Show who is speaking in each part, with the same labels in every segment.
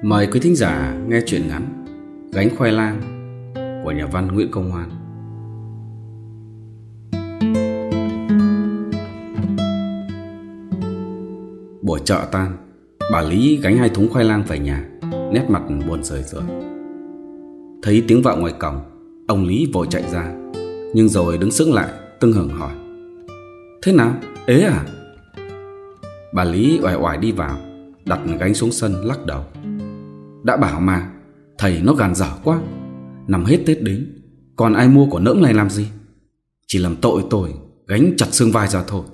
Speaker 1: Mời quý thính giả nghe truyện ngắn Gánh khoai lang của nhà văn Nguyễn Công Hoan. Buổi chợ tan, bà Lý gánh 2 thúng khoai lang về nhà, nét mặt buồn rười rượi. Thấy tiếng vọng ngoài cổng, ông Lý vội chạy ra, nhưng rồi đứng sững lại, tưng hửng hỏi: "Thế nào, ế à?" Bà Lý oải oải đi vào, đặt gánh xuống sân lắc đầu: "Đã bảo mà, thầy nó gàn dở quá. Năm hết Tết đến, còn ai mua của nỡm này làm gì? Chỉ làm tội tôi gánh chặt xương vai ra thôi."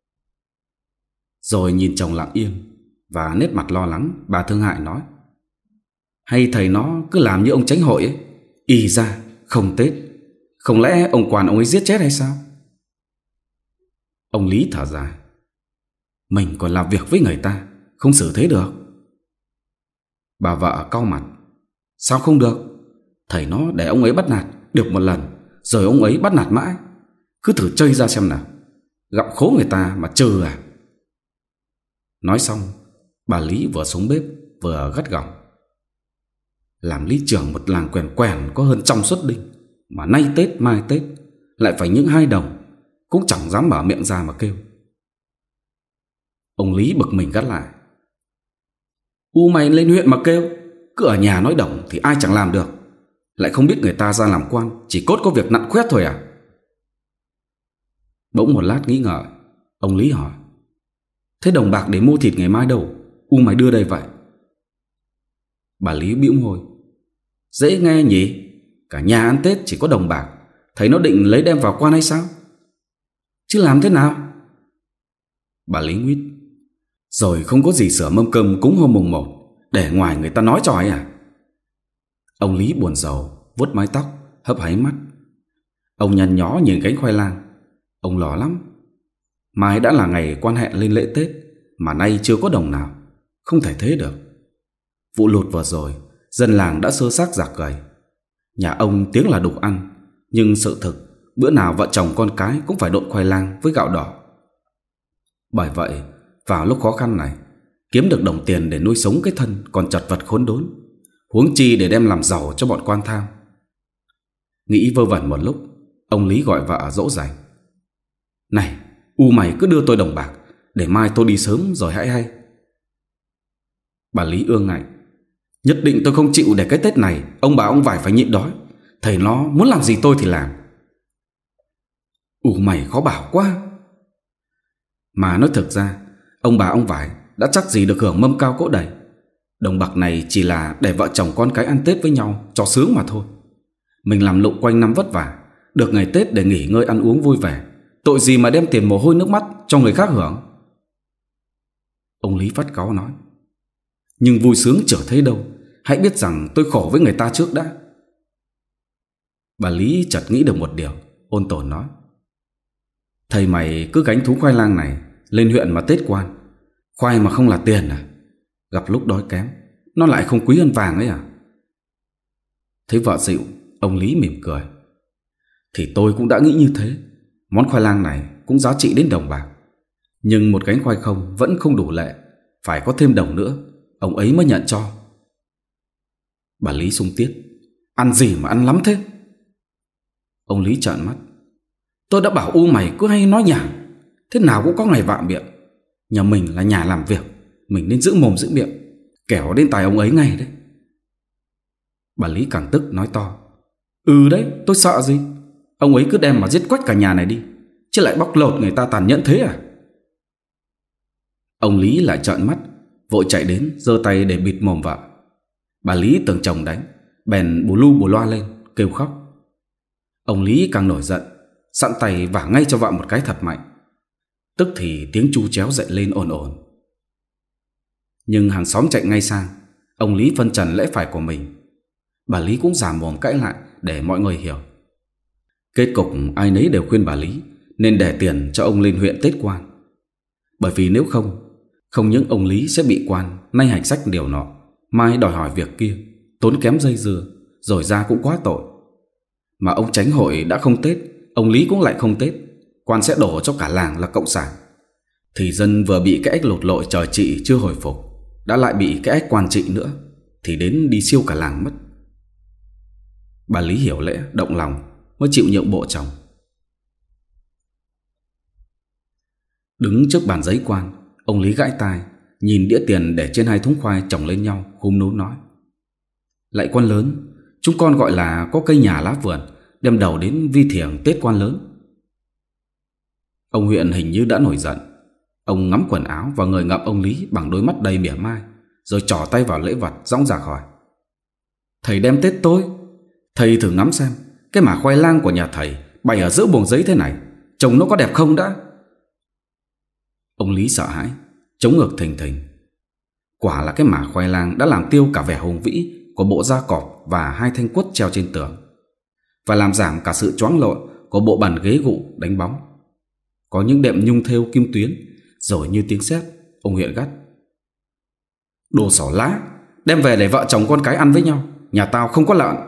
Speaker 1: Rồi nhìn chồng lặng yên và nét mặt lo lắng, bà thương hại nói: "Hay thầy nó cứ làm như ông Chánh Hội ấy, ì ra không Tết. Không lẽ ông Quan ông ấy giết chết hay sao?" Ông Lý thở dài: "Mình còn làm việc với người ta, không xử thế được." Bà vợ cau mặt: "Sao không được? Thầy nó để ông ấy bắt nạt được một lần, rồi ông ấy bắt nạt mãi. Cứ thử chơi ra xem nào, gặm khố người ta mà trừ à?" Nói xong, bà Lý vừa xuống bếp vừa gắt gỏng: "Làm lý trưởng một làng quèn quèn có hơn 100 suất đinh, mà nay Tết mai Tết lại phải những 2 đồng, cũng chẳng dám mở miệng ra mà kêu." Ông Lý bực mình gắt lại: Mày lên huyện mà kêu, cứ ở nhà nói đồng thì ai chẳng làm được. Lại không biết người ta ra làm quan chỉ cốt có việc nặn khoét thôi à?" Bỗng một lát nghĩ ngợi, ông Lý hỏi: "Thế đồng bạc để mua thịt ngày mai đâu? Mày đưa đây vậy?" Bà Lý bĩu môi: "Dễ nghe nhỉ, cả nhà ăn Tết chỉ có đồng bạc, thấy nó định lấy đem vào quan hay sao? Chứ làm thế nào?" Bà Lý nguyết: "Rồi không có gì sửa mâm cơm cúng hôm mùng 1 để ngoài người ta nói cho ấy à?" Ông Lý buồn rầu, vuốt mái tóc, hấp háy mắt. Ông nhăn nhó nhìn gánh khoai lang. Ông lo lắm. Mai đã là ngày quan hẹn lên lễ Tết, mà nay chưa có đồng nào. Không thể thế được. Vụ lụt vừa rồi, dân làng đã xơ xác rạc gầy. Nhà ông tiếng là đủ ăn, nhưng sự thực bữa nào vợ chồng con cái cũng phải độn khoai lang với gạo đỏ. Bởi vậy, vào lúc khó khăn này, kiếm được đồng tiền để nuôi sống cái thân còn chật vật khốn đốn, huống chi để đem làm giàu cho bọn quan tham. Nghĩ vơ vẩn một lúc, ông Lý gọi vợ dỗ dành: "Này, mày cứ đưa tôi đồng bạc, để mai tôi đi sớm rồi hãy hay." Bà Lý ương ngạnh: "Nhất định tôi không chịu để cái Tết này ông bà ông vải phải nhịn đói. Thầy nó muốn làm gì tôi thì làm." Mày khó bảo quá. Mà nói thực ra, ông bà ông vải đã chắc gì được hưởng mâm cao cỗ đầy. Đồng bạc này chỉ là để vợ chồng con cái ăn Tết với nhau cho sướng mà thôi. Mình làm lụng quanh năm vất vả, được ngày Tết để nghỉ ngơi ăn uống vui vẻ, tội gì mà đem tiền mồ hôi nước mắt cho người khác hưởng." Ông Lý phát cáu nói: "Nhưng vui sướng chả thấy đâu, hãy biết rằng tôi khổ với người ta trước đã." Bà Lý chợt nghĩ được một điều, ôn tồn nói: "Thầy mày cứ gánh thú khoai lang này lên huyện mà Tết quan. Khoai mà không là tiền à? Gặp lúc đói kém, nó lại không quý hơn vàng ấy à?" Thấy vợ dịu, ông Lý mỉm cười: "Thì tôi cũng đã nghĩ như thế. Món khoai lang này cũng giá trị đến đồng bạc. Nhưng một gánh khoai không vẫn không đủ lệ, phải có thêm đồng nữa, ông ấy mới nhận cho." Bà Lý sung tiết: "Ăn gì mà ăn lắm thế?" Ông Lý trợn mắt: "Tôi đã bảo mày cứ hay nói nhảm, thế nào cũng có ngày vạ miệng. Nhà mình là nhà làm việc, mình nên giữ mồm giữ miệng, kẻo đến tài ông ấy ngay đấy." Bà Lý càng tức nói to: Đấy, tôi sợ gì? Ông ấy cứ đem mà giết quách cả nhà này đi, chứ lại bóc lột người ta tàn nhẫn thế à?" Ông Lý lại trợn mắt, vội chạy đến giơ tay để bịt mồm vợ. Bà Lý tưởng chồng đánh, bèn bù lu bù loa lên kêu khóc. Ông Lý càng nổi giận, sẵn tay vả ngay cho vợ một cái thật mạnh. Tức thì tiếng chu chéo dậy lên ồn ồn. Nhưng hàng xóm chạy ngay sang, ông Lý phân trần lẽ phải của mình. Bà Lý cũng giả mồm cãi lại để mọi người hiểu. Kết cục ai nấy đều khuyên bà Lý nên để tiền cho ông lên huyện Tết quan. Bởi vì nếu không những ông Lý sẽ bị quan nay hành sách điều nọ, mai đòi hỏi việc kia, tốn kém dây dưa, rồi ra cũng quá tội. Mà ông Chánh Hội đã không Tết, ông Lý cũng lại không Tết, quan sẽ đổ cho cả làng là cộng sản. Thì dân vừa bị cái ách lụt lội trời trị chưa hồi phục, đã lại bị cái ách quan trị nữa. thì đến đi siêu cả làng mất. Bà Lý hiểu lẽ, động lòng mới chịu nhượng bộ chồng. Đứng trước bàn giấy quan, ông Lý gãi tai, nhìn đĩa tiền để trên 2 thúng khoai chồng lên nhau, khúm núm nói: Lạy quan lớn, chúng con gọi là có cây nhà lá vườn, đem đầu đến vi thiểng Tết quan lớn. Ông huyện hình như đã nổi giận. Ông ngắm quần áo và người ngậm ông Lý bằng đôi mắt đầy mỉa mai, rồi trỏ tay vào lễ vật, dõng dạc hỏi: Thầy đem Tết tôi, thầy thử ngắm xem cái mả khoai lang của nhà thầy bày ở giữa buồng giấy thế này, trông nó có đẹp không đã? Ông Lý sợ hãi, chống ngực thình thình. Quả là cái mả khoai lang đã làm tiêu cả vẻ hùng vĩ của bộ da cọp và 2 thanh quất treo trên tường, và làm giảm cả sự choáng lộn của bộ bàn ghế gụ đánh bóng. Có những đệm nhung thêu kim tuyến. Rồi như tiếng sét, ông huyện gắt: Đồ xỏ lá, đem về để vợ chồng con cái ăn với nhau, nhà tao không có lợn.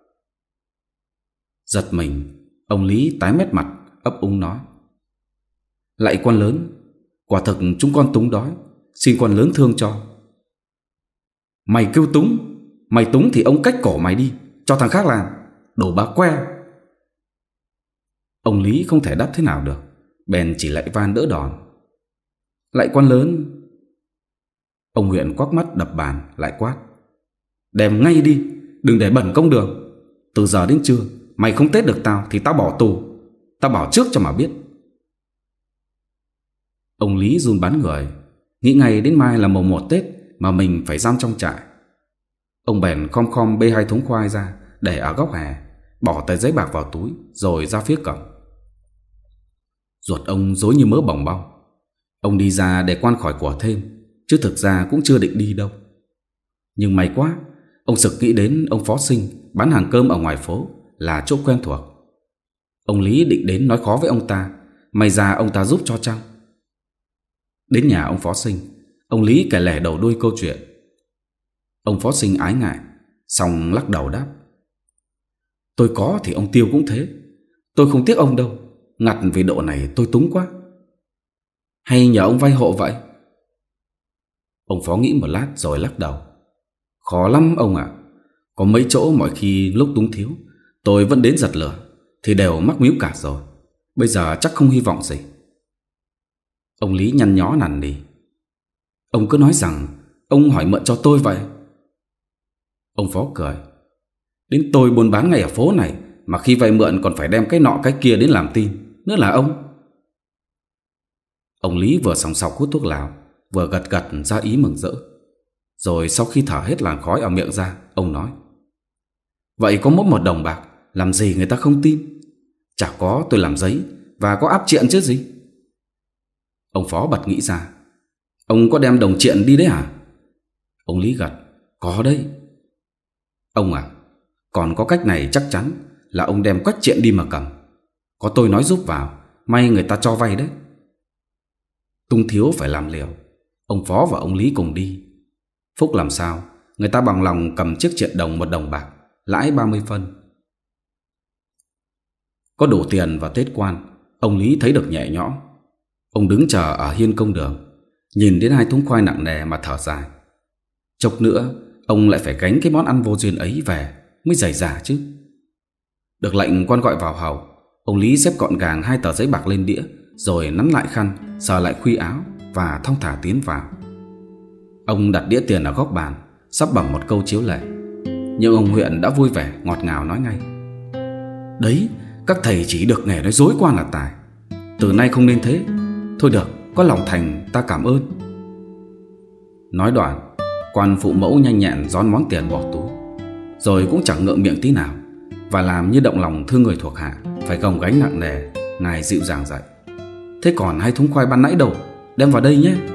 Speaker 1: Giật mình, ông Lý tái mét mặt, ấp úng nói: Lạy quan lớn, quả thực chúng con túng đói, xin quan lớn thương cho. Mày kêu túng, mày túng thì ông cách cổ mày đi, cho thằng khác làm, đồ bà que. Ông Lý không thể đáp thế nào được, bèn chỉ lạy van đỡ đòn: Lạy quan lớn. Ông huyện quắc mắt đập bàn lại quát: Đem ngay đi, đừng để bẩn công đường. Từ giờ đến trưa mày không tết được tao thì tao bỏ tù. Tao bảo trước cho mà biết. Ông Lý run bắn người, nghĩ ngay đến mai là mồng 1 Tết mà mình phải giam trong trại. Ông bèn khom khom bê 2 thúng khoai ra để ở góc hè, bỏ tờ giấy bạc vào túi, rồi ra phía cổng. Ruột ông rối như mớ bòng bao. Ông đi ra để quan khỏi của thêm, chứ thực ra cũng chưa định đi đâu. Nhưng may quá, ông sực nghĩ đến ông Phó Sinh bán hàng cơm ở ngoài phố là chỗ quen thuộc. Ông Lý định đến nói khó với ông ta, may ra ông ta giúp cho chăng. Đến nhà ông Phó Sinh, ông Lý kể lể đầu đuôi câu chuyện. Ông Phó Sinh ái ngại, xong lắc đầu đáp: Tôi có thì ông Tiêu cũng thế. Tôi không tiếc ông đâu, ngặt vì độ này tôi túng quá. Hay nhờ ông vay hộ vậy? Ông Phó nghĩ một lát rồi lắc đầu: Khó lắm ông ạ. Có mấy chỗ mọi khi lúc túng thiếu tôi vẫn đến giật lửa thì đều mắc mĩu cả rồi. Bây giờ chắc không hy vọng gì. Ông Lý nhăn nhó nằn nỉ: Ông cứ nói rằng ông hỏi mượn cho tôi vậy. Ông Phó cười: Đến tôi buôn bán ngay ở phố này mà khi vay mượn còn phải đem cái nọ cái kia đến làm tin, nữa là ông. Ông Lý vừa sòng sọc hút thuốc lào, vừa gật gật ra ý mừng rỡ. Rồi sau khi thở hết làn khói ở miệng ra, ông nói: Vậy có mỗi 1 đồng bạc, làm gì người ta không tin? Chả có tôi làm giấy và có áp triện chứ gì. Ông Phó bật nghĩ ra: Ông có đem đồng triện đi đấy hả? Ông Lý gật: Có đấy. Ông à, còn có cách này chắc chắn là ông đem quách triện đi mà cầm. Có tôi nói giúp vào, may người ta cho vay đấy. Tung thiếu phải làm liều. Ông Phó và ông Lý cùng đi. Phúc làm sao người ta bằng lòng cầm chiếc triện đồng 1 đồng bạc, lãi 30 phân. Có đủ tiền vào Tết quan, ông Lý thấy được nhẹ nhõm. Ông đứng chờ ở hiên công đường, nhìn đến 2 thúng khoai nặng nề mà thở dài. Chốc nữa ông lại phải gánh cái món ăn vô duyên ấy về mới dày dả chứ. Được lệnh quan gọi vào hầu, ông Lý xếp gọn gàng 2 tờ giấy bạc lên đĩa, rồi nắn lại khăn, sờ lại khuy áo và thong thả tiến vào. Ông đặt đĩa tiền ở góc bàn, sắp bẩm một câu chiếu lệ. Nhưng ông huyện đã vui vẻ ngọt ngào nói ngay: Đấy, các thầy chỉ được nghề nói dối quan là tài. Từ nay không nên thế. Thôi được, có lòng thành ta cảm ơn. Nói đoạn, quan phụ mẫu nhanh nhẹn rón món tiền bỏ túi, rồi cũng chẳng ngượng miệng tí nào, và làm như động lòng thương người thuộc hạ phải gồng gánh nặng nề. Ngài dịu dàng dạy: Thế còn 2 thúng khoai ban nãy đâu, đem vào đây nhé.